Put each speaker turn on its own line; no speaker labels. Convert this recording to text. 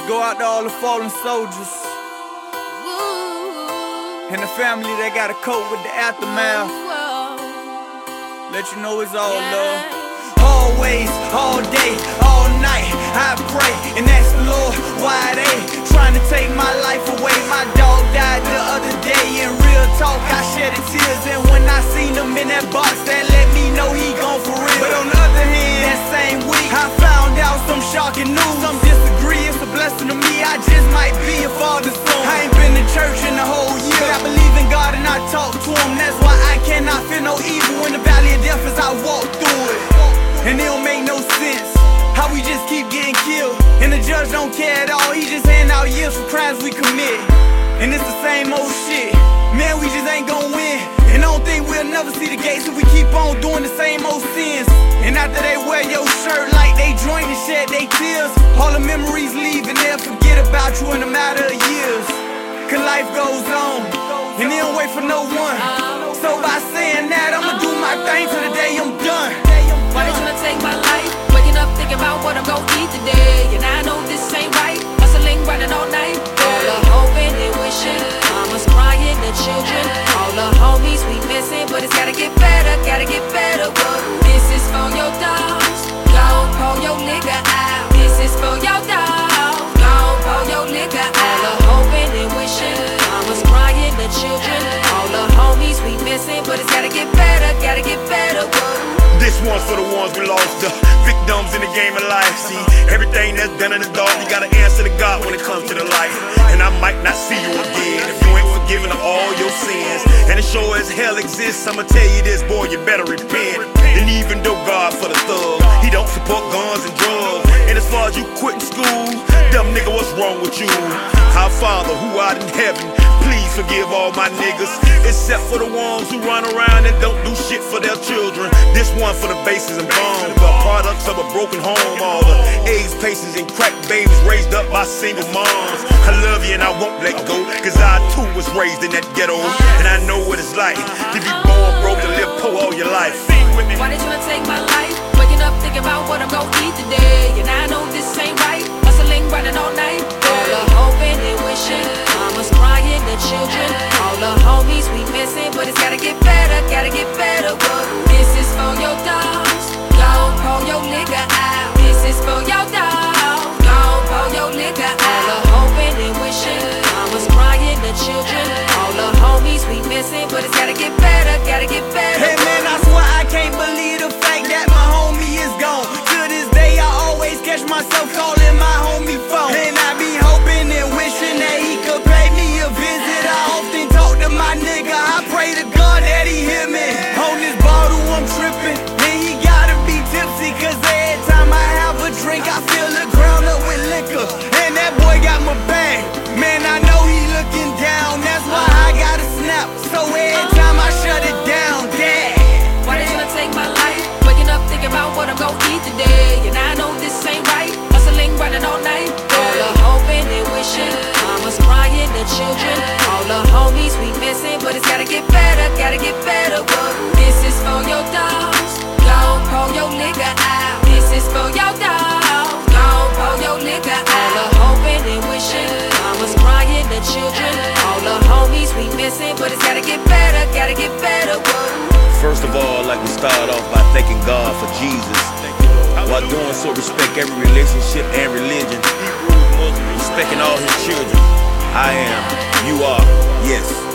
go out to all the fallen soldiers and the family that gotta cope with the aftermath. Let you know it's all love. Always, all day, all night, I pray and ask the Lord why they trying to take my life away. My dog died the other day. In real talk, I shed tears, and when I seen him in that box, that let me know he gone for real. But on the other hand, that same week, I found out some shocking news. Some disagree, it's a blessing to me. I just might be a father soon. I ain't been to church in a whole year, but I believe in God and I talk to him. That's why I cannot feel no evil in the valley of death as I walk through it. And it don't make no sense how we just keep getting killed, and the judge don't care at all. He just hand out years for crimes we commit, and it's the same old shit. Man, we just ain't gon' win, and I don't think we'll never see the gates if we keep on doing the same old sins. And after they wear your shirt like they joined and shed they tears, all the memories leave and they'll forget about you in a matter of years. Cause life goes on, and they don't wait for no one. So by saying that, I'ma do my thing till the day I'm done.
Why they tryna take my life? Waking up thinking about what I'm gon' eat today, and I know this ain't right. Hustling, running all night, all the hoping and wishing. Mama's crying, the children, all the homies we missing. But it's gotta get better, gotta get better. Whoa. This is for your dogs, go pull your nigga out. This is for your dogs, go pull your nigga out. All the hoping and wishing. Mama's crying, the children, all the homies we missing. But it's gotta get better, gotta get better. Whoa.
This one's for the ones we lost, the victims in the game of life. See, everything that's done in the dark, you gotta answer to God when it comes to the light. And I might not see you again if you ain't forgiven of all your sins. And it sure as hell exists, I'ma tell you this, boy, you better repent. And even though God for the thug, he don't support guns and drugs. And as far as you quitting school, dumb nigga, what's wrong with you? Our Father who art in heaven, please forgive all my niggas, except for the ones who run around and don't do shit for their children. This one for the bases and bombs, the products of a broken home. All the AIDS patients and crack babies raised up by single moms. I love you and I won't let go, cause I too was raised in that ghetto. And I know what it's like to be born broke and live poor all your life.
Why they tryna take my life? Waking up thinking about what I'm gon' eat today, and I know this ain't right. Hustling, running all night, all the hoping and wishing. Mama's crying, the children, all the homies we missing. But it's gotta get better, gotta get better. Whoa. This is for your dogs, go pull your nigga out. This is for your dogs, go pull your nigga out. All the hoping and wishing. Mama's crying, the children, all the homies we missing. But it's gotta get better, gotta get better.
Hey man, I swear I can't believe the fact that my homie is gone. To this day I always catch myself calling my homie phone, and I be hoping and wishing that he could pay me a visit. I often talk to my nigga, I pray to God that he hear me. On this bottle I'm tripping, and he gotta be tipsy, cause every time I have a drink I fill the ground up with liquor. And that boy got my bag, man, I know he looking down. That's why I gotta snap, so every time I shut it down, dad.
Why they tryna take my life? Waking up thinking about what I'm gon' eat today, and I know this ain't right. Hustling, running all night, all the hoping and wishing. Mama's crying, the children, all the homies we missing. But it's gotta get better, gotta get better. Whoa. This is for your dogs, go pull your nigga out. This is for your dogs, go pull your nigga out. All the hoping and wishing. Mama's crying, the children, all the homies we missing. But it's gotta get better, gotta get better. Whoa.
First of all, I'd like to start off by thanking God for Jesus. While doing so, respect every relationship and religion. Respecting all his children. I am, you are, yes.